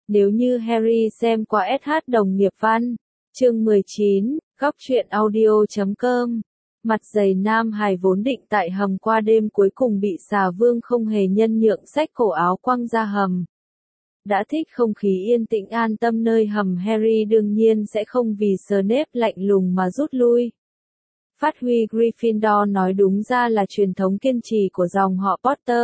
Nếu như Harry xem qua SH đồng nghiệp văn. Chương 19, góc truyện audio.com. Mặt dày Nam Hải vốn định tại hầm qua đêm cuối cùng bị xà vương không hề nhân nhượng xách cổ áo quăng ra hầm. Đã thích không khí yên tĩnh an tâm nơi hầm Harry đương nhiên sẽ không vì Snape lạnh lùng mà rút lui. Phát huy Gryffindor nói đúng ra là truyền thống kiên trì của dòng họ Potter.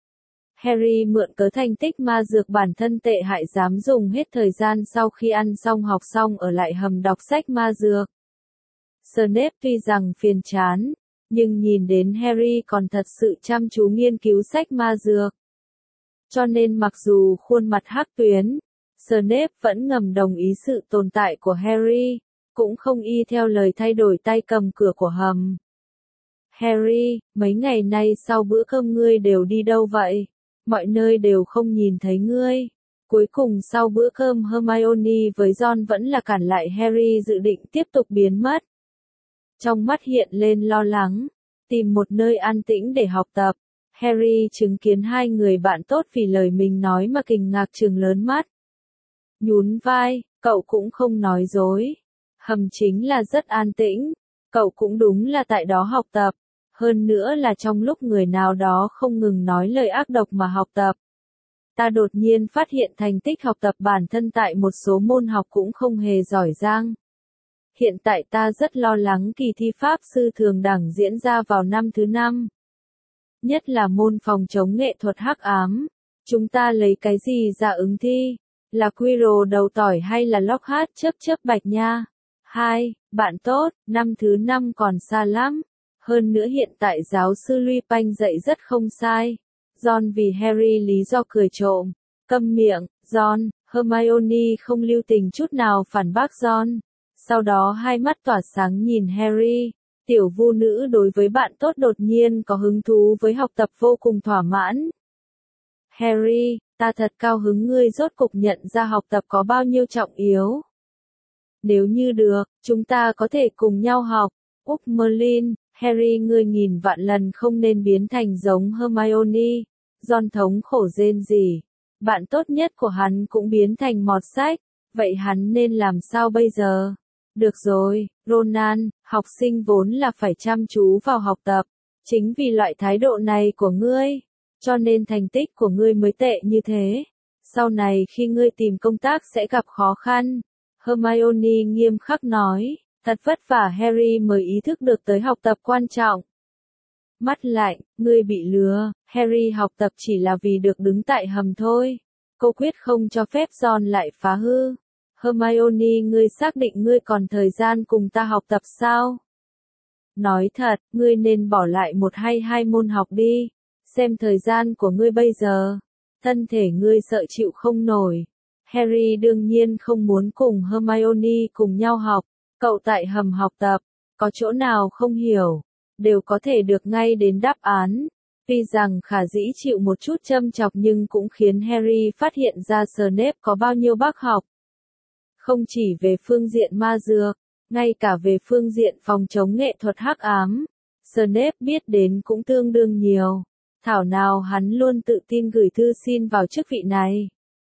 Harry mượn cớ thành tích ma dược bản thân tệ hại dám dùng hết thời gian sau khi ăn xong học xong ở lại hầm đọc sách ma dược. Snape tuy rằng phiền chán, nhưng nhìn đến Harry còn thật sự chăm chú nghiên cứu sách ma dược. Cho nên mặc dù khuôn mặt hắc tuyến, Snape vẫn ngầm đồng ý sự tồn tại của Harry, cũng không y theo lời thay đổi tay cầm cửa của hầm. Harry, mấy ngày nay sau bữa cơm ngươi đều đi đâu vậy? Mọi nơi đều không nhìn thấy ngươi. Cuối cùng sau bữa cơm Hermione với Ron vẫn là cản lại Harry dự định tiếp tục biến mất. Trong mắt hiện lên lo lắng, tìm một nơi an tĩnh để học tập. Harry chứng kiến hai người bạn tốt vì lời mình nói mà kinh ngạc trừng lớn mắt. Nhún vai, cậu cũng không nói dối. Hầm chính là rất an tĩnh, cậu cũng đúng là tại đó học tập. Hơn nữa là trong lúc người nào đó không ngừng nói lời ác độc mà học tập. Ta đột nhiên phát hiện thành tích học tập bản thân tại một số môn học cũng không hề giỏi giang. Hiện tại ta rất lo lắng kỳ thi Pháp sư thường đẳng diễn ra vào năm thứ 5. Nhất là môn phòng chống nghệ thuật hắc ám. Chúng ta lấy cái gì ra ứng thi? Là Quirrell đầu tỏi hay là Lockhart chớp bạch nha? 2. Bạn tốt, năm thứ 5 còn xa lắm. Hơn nữa hiện tại giáo sư Lupin dạy rất không sai. Ron vì Harry lý do cười trộm. Câm miệng, Ron. Hermione không lưu tình chút nào phản bác Ron. Sau đó hai mắt tỏa sáng nhìn Harry. Tiểu vu nữ đối với bạn tốt đột nhiên có hứng thú với học tập vô cùng thỏa mãn. Harry, ta thật cao hứng ngươi rốt cục nhận ra học tập có bao nhiêu trọng yếu. Nếu như được, chúng ta có thể cùng nhau học. Úc Merlin, Harry ngươi nghìn vạn lần không nên biến thành giống Hermione. Ron thống khổ rên rỉ. Bạn tốt nhất của hắn cũng biến thành mọt sách. Vậy hắn nên làm sao bây giờ? Được rồi, Ronan, học sinh vốn là phải chăm chú vào học tập. Chính vì loại thái độ này của ngươi, cho nên thành tích của ngươi mới tệ như thế. Sau này khi ngươi tìm công tác sẽ gặp khó khăn. Hermione nghiêm khắc nói, thật vất vả Harry mới ý thức được tới học tập quan trọng. Mắt lạnh, ngươi bị lừa, Harry học tập chỉ là vì được đứng tại hầm thôi. Cô quyết không cho phép Ron lại phá hư. Hermione ngươi xác định ngươi còn thời gian cùng ta học tập sao? Nói thật, ngươi nên bỏ lại một hay hai môn học đi. Xem thời gian của ngươi bây giờ. Thân thể ngươi sợ chịu không nổi. Harry đương nhiên không muốn cùng Hermione cùng nhau học. Cậu tại hầm học tập, có chỗ nào không hiểu, đều có thể được ngay đến đáp án. Tuy rằng khả dĩ chịu một chút châm chọc nhưng cũng khiến Harry phát hiện ra Snape có bao nhiêu bác học. Không chỉ về phương diện ma dược, ngay cả về phương diện phòng chống nghệ thuật hắc ám, Snape biết đến cũng tương đương nhiều. Thảo nào hắn luôn tự tin gửi thư xin vào chức vị này.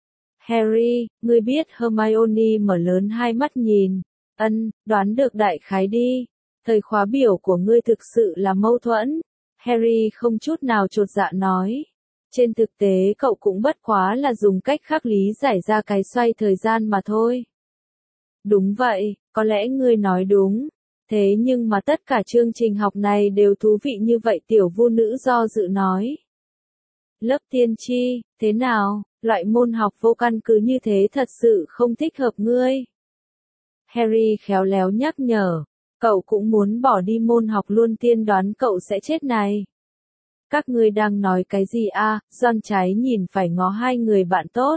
Harry, ngươi biết Hermione mở lớn hai mắt nhìn. Đoán được đại khái đi. Thời khóa biểu của ngươi thực sự là mâu thuẫn. Harry không chút nào chột dạ nói. Trên thực tế cậu cũng bất quá là dùng cách khác lý giải ra cái xoay thời gian mà thôi. Đúng vậy, có lẽ ngươi nói đúng. Thế nhưng mà tất cả chương trình học này đều thú vị như vậy tiểu vu nữ do dự nói. Lớp tiên tri, thế nào, loại môn học vô căn cứ như thế thật sự không thích hợp ngươi. Harry khéo léo nhắc nhở, cậu cũng muốn bỏ đi môn học luôn tiên đoán cậu sẽ chết này. Các ngươi đang nói cái gì à? Ron trái nhìn phải ngó hai người bạn tốt.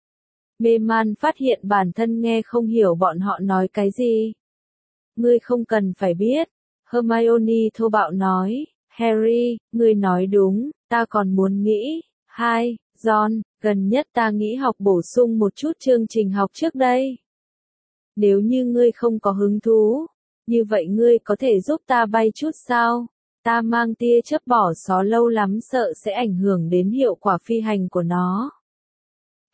Mê man phát hiện bản thân nghe không hiểu bọn họ nói cái gì. Ngươi không cần phải biết. Hermione thô bạo nói, Harry, ngươi nói đúng, ta còn muốn nghĩ. 2. Ron, gần nhất ta nghĩ học bổ sung một chút chương trình học trước đây. Nếu như ngươi không có hứng thú, như vậy ngươi có thể giúp ta bay chút sao? Ta mang tia chớp bỏ xó lâu lắm sợ sẽ ảnh hưởng đến hiệu quả phi hành của nó.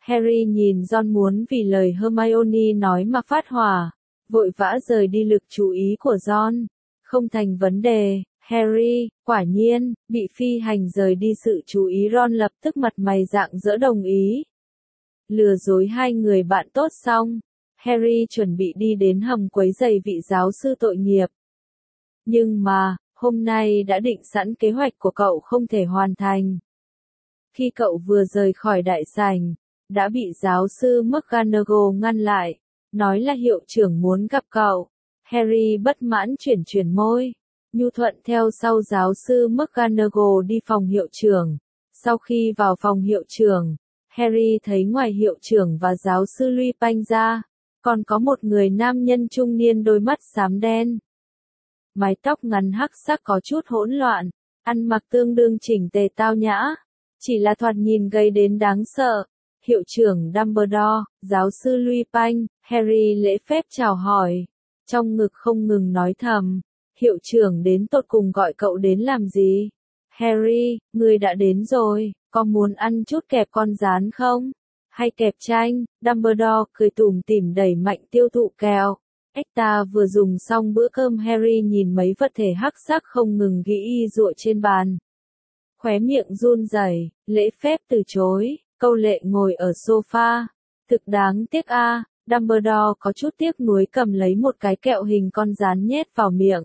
Harry nhìn Ron muốn vì lời Hermione nói mà phát hỏa, vội vã rời đi lực chú ý của Ron. Không thành vấn đề, Harry, quả nhiên, bị phi hành rời đi sự chú ý Ron lập tức mặt mày rạng rỡ đồng ý. Lừa dối hai người bạn tốt xong, Harry chuẩn bị đi đến hầm quấy rầy vị giáo sư tội nghiệp. Nhưng mà, hôm nay đã định sẵn kế hoạch của cậu không thể hoàn thành. Khi cậu vừa rời khỏi đại sảnh, đã bị giáo sư McGonagall ngăn lại, nói là hiệu trưởng muốn gặp cậu. Harry bất mãn chuyển môi, nhu thuận theo sau giáo sư McGonagall đi phòng hiệu trưởng. Sau khi vào phòng hiệu trưởng, Harry thấy ngoài hiệu trưởng và giáo sư Lupin ra, còn có một người nam nhân trung niên đôi mắt xám đen. Mái tóc ngắn hắc sắc có chút hỗn loạn, ăn mặc tương đương chỉnh tề tao nhã, chỉ là thoạt nhìn gầy đến đáng sợ. Hiệu trưởng Dumbledore, giáo sư Lupin, Harry lễ phép chào hỏi, trong ngực không ngừng nói thầm, hiệu trưởng đến tột cùng gọi cậu đến làm gì? Harry, ngươi đã đến rồi, có muốn ăn chút kẹp con rán không? Hay kẹp chanh? Dumbledore cười tủm tỉm đẩy mạnh tiêu thụ kẹo. Ta vừa dùng xong bữa cơm. Harry nhìn mấy vật thể hắc sắc không ngừng gỉ giụa trên bàn. Khóe miệng run rẩy, lễ phép từ chối, câu lệ ngồi ở sofa. Thực đáng tiếc a. Dumbledore có chút tiếc nuối cầm lấy một cái kẹo hình con rán nhét vào miệng.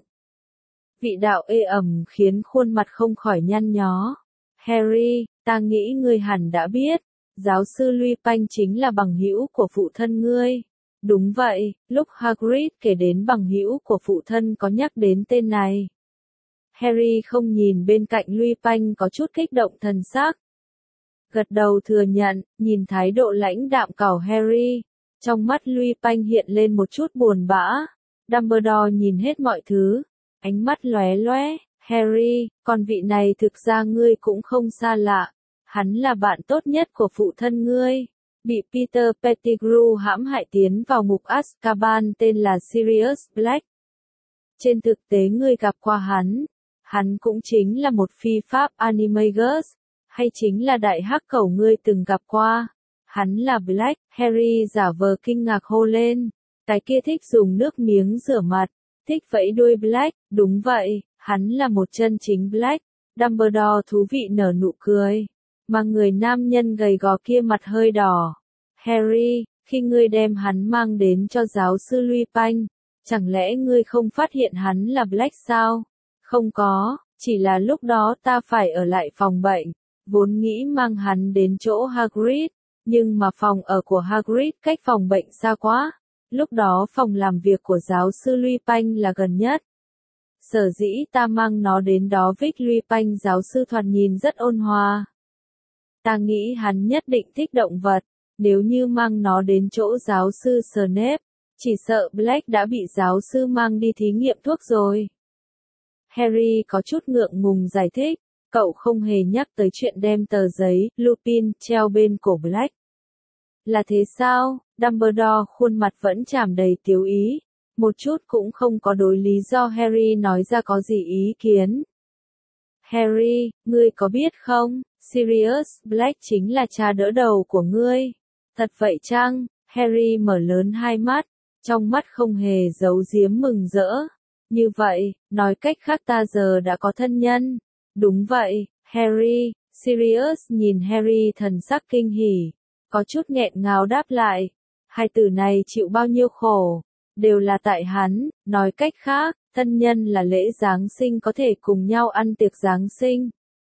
Vị đạo ê ẩm khiến khuôn mặt không khỏi nhăn nhó. Harry, ta nghĩ ngươi hẳn đã biết, giáo sư Lupin chính là bằng hữu của phụ thân ngươi. Đúng vậy, lúc Hagrid kể đến bằng hữu của phụ thân có nhắc đến tên này. Harry không nhìn bên cạnh Lupin có chút kích động thần sắc. Gật đầu thừa nhận, nhìn thái độ lãnh đạm của Harry, trong mắt Lupin hiện lên một chút buồn bã. Dumbledore nhìn hết mọi thứ, ánh mắt lóe lóe. Harry, con vị này thực ra ngươi cũng không xa lạ, hắn là bạn tốt nhất của phụ thân ngươi. Bị Peter Pettigrew hãm hại tiến vào ngục Azkaban tên là Sirius Black. Trên thực tế ngươi gặp qua hắn cũng chính là một phi pháp Animagus, hay chính là đại hắc cẩu ngươi từng gặp qua. Hắn là Black. Harry giả vờ kinh ngạc hô lên, cái kia thích dùng nước miếng rửa mặt, thích vẫy đuôi Black, đúng vậy, hắn là một chân chính Black. Dumbledore thú vị nở nụ cười, mà người nam nhân gầy gò kia mặt hơi đỏ. Harry, khi ngươi đem hắn mang đến cho giáo sư Lupin, chẳng lẽ ngươi không phát hiện hắn là Black sao? Không có, chỉ là lúc đó ta phải ở lại phòng bệnh, vốn nghĩ mang hắn đến chỗ Hagrid, nhưng mà phòng ở của Hagrid cách phòng bệnh xa quá, lúc đó phòng làm việc của giáo sư Lupin là gần nhất. Sở dĩ ta mang nó đến đó. Vic Lupin giáo sư thoạt nhìn rất ôn hòa. Ta nghĩ hắn nhất định thích động vật, nếu như mang nó đến chỗ giáo sư Snape, chỉ sợ Black đã bị giáo sư mang đi thí nghiệm thuốc rồi. Harry có chút ngượng ngùng giải thích, cậu không hề nhắc tới chuyện đem tờ giấy Lupin treo bên cổ Black. Là thế sao? Dumbledore khuôn mặt vẫn tràn đầy tiếu ý, một chút cũng không có đối lý do Harry nói ra có gì ý kiến. Harry, ngươi có biết không, Sirius Black chính là cha đỡ đầu của ngươi. Thật vậy chăng? Harry mở lớn hai mắt, trong mắt không hề giấu giếm mừng rỡ. Như vậy, nói cách khác ta giờ đã có thân nhân. Đúng vậy, Harry. Sirius nhìn Harry thần sắc kinh hỉ, có chút nghẹn ngào đáp lại. Hai từ này chịu bao nhiêu khổ, đều là tại hắn. Nói cách khác, thân nhân là lễ Giáng sinh có thể cùng nhau ăn tiệc Giáng sinh.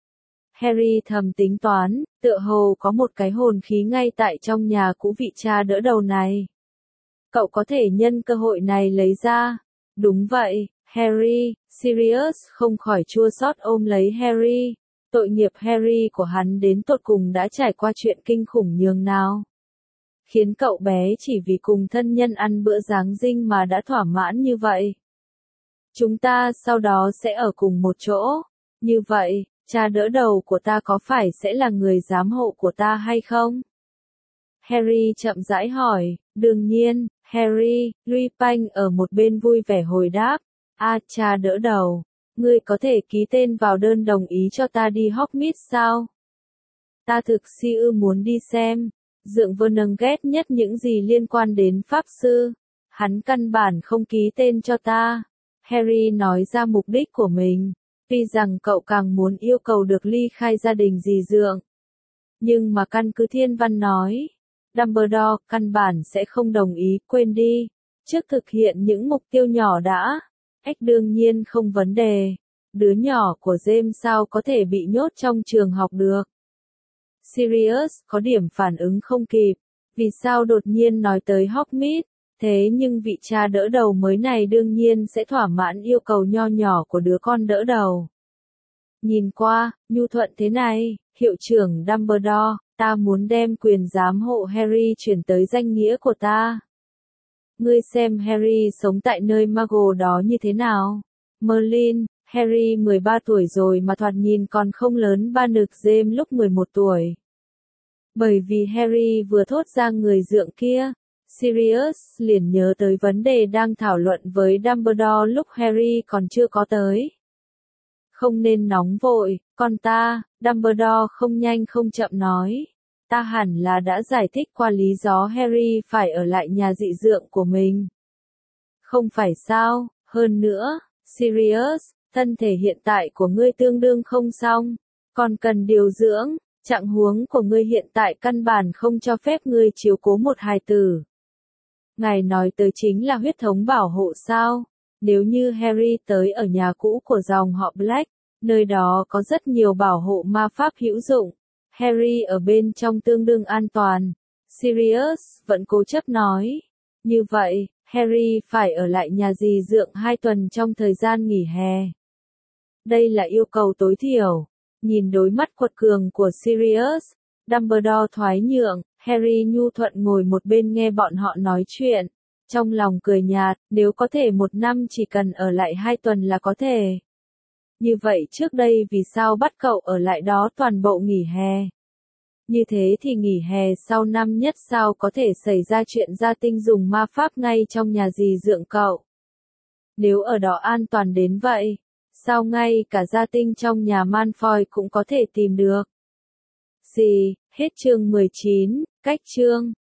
Harry thầm tính toán, tựa hồ có một cái hồn khí ngay tại trong nhà cũ vị cha đỡ đầu này. Cậu có thể nhân cơ hội này lấy ra. Đúng vậy, Harry. Sirius không khỏi chua xót ôm lấy Harry. Tội nghiệp Harry của hắn đến tột cùng đã trải qua chuyện kinh khủng nhường nào. Khiến cậu bé chỉ vì cùng thân nhân ăn bữa Giáng sinh mà đã thỏa mãn như vậy. Chúng ta sau đó sẽ ở cùng một chỗ. Như vậy, cha đỡ đầu của ta có phải sẽ là người giám hộ của ta hay không? Harry chậm rãi hỏi. Đương nhiên, Harry. Lupin ở một bên vui vẻ hồi đáp. Cha đỡ đầu, ngươi có thể ký tên vào đơn đồng ý cho ta đi Hogsmeade sao? Ta thực si muốn đi xem. Dượng Vernon ghét nhất những gì liên quan đến Pháp Sư. Hắn căn bản không ký tên cho ta. Harry nói ra mục đích của mình. Tuy rằng cậu càng muốn yêu cầu được ly khai gia đình dì Dượng. Nhưng mà căn cứ thiên văn nói, Dumbledore căn bản sẽ không đồng ý, quên đi. Trước thực hiện những mục tiêu nhỏ đã. Ếch đương nhiên không vấn đề. Đứa nhỏ của James sao có thể bị nhốt trong trường học được. Sirius có điểm phản ứng không kịp. Vì sao đột nhiên nói tới Hogsmeade? Thế nhưng vị cha đỡ đầu mới này đương nhiên sẽ thỏa mãn yêu cầu nho nhỏ của đứa con đỡ đầu. Nhìn qua, nhu thuận thế này, hiệu trưởng Dumbledore, ta muốn đem quyền giám hộ Harry chuyển tới danh nghĩa của ta. Ngươi xem Harry sống tại nơi Muggle đó như thế nào? Merlin, Harry 13 tuổi rồi mà thoạt nhìn còn không lớn ba nực James lúc 11 tuổi. Bởi vì Harry vừa thốt ra người Dượng kia, Sirius liền nhớ tới vấn đề đang thảo luận với Dumbledore lúc Harry còn chưa có tới. Không nên nóng vội, con ta, Dumbledore không nhanh không chậm nói. Ta hẳn là đã giải thích qua lý do Harry phải ở lại nhà dị dượng của mình. Không phải sao, hơn nữa, Sirius, thân thể hiện tại của ngươi tương đương không xong, còn cần điều dưỡng, trạng huống của ngươi hiện tại căn bản không cho phép ngươi chiếu cố một hài tử. Ngài nói tới chính là huyết thống bảo hộ sao? Nếu như Harry tới ở nhà cũ của dòng họ Black, nơi đó có rất nhiều bảo hộ ma pháp hữu dụng. Harry ở bên trong tương đương an toàn. Sirius vẫn cố chấp nói. Như vậy, Harry phải ở lại nhà dì Dượng 2 tuần trong thời gian nghỉ hè. Đây là yêu cầu tối thiểu. Nhìn đôi mắt quật cường của Sirius, Dumbledore thoái nhượng, Harry nhu thuận ngồi một bên nghe bọn họ nói chuyện. Trong lòng cười nhạt, nếu có thể 1 năm chỉ cần ở lại 2 tuần là có thể. Như vậy trước đây vì sao bắt cậu ở lại đó toàn bộ nghỉ hè? Như thế thì nghỉ hè sau năm nhất sao có thể xảy ra chuyện gia tinh dùng ma pháp ngay trong nhà dì Dượng cậu? Nếu ở đó an toàn đến vậy, sao ngay cả gia tinh trong nhà Malfoy cũng có thể tìm được? Gì, hết chương 19, cách chương.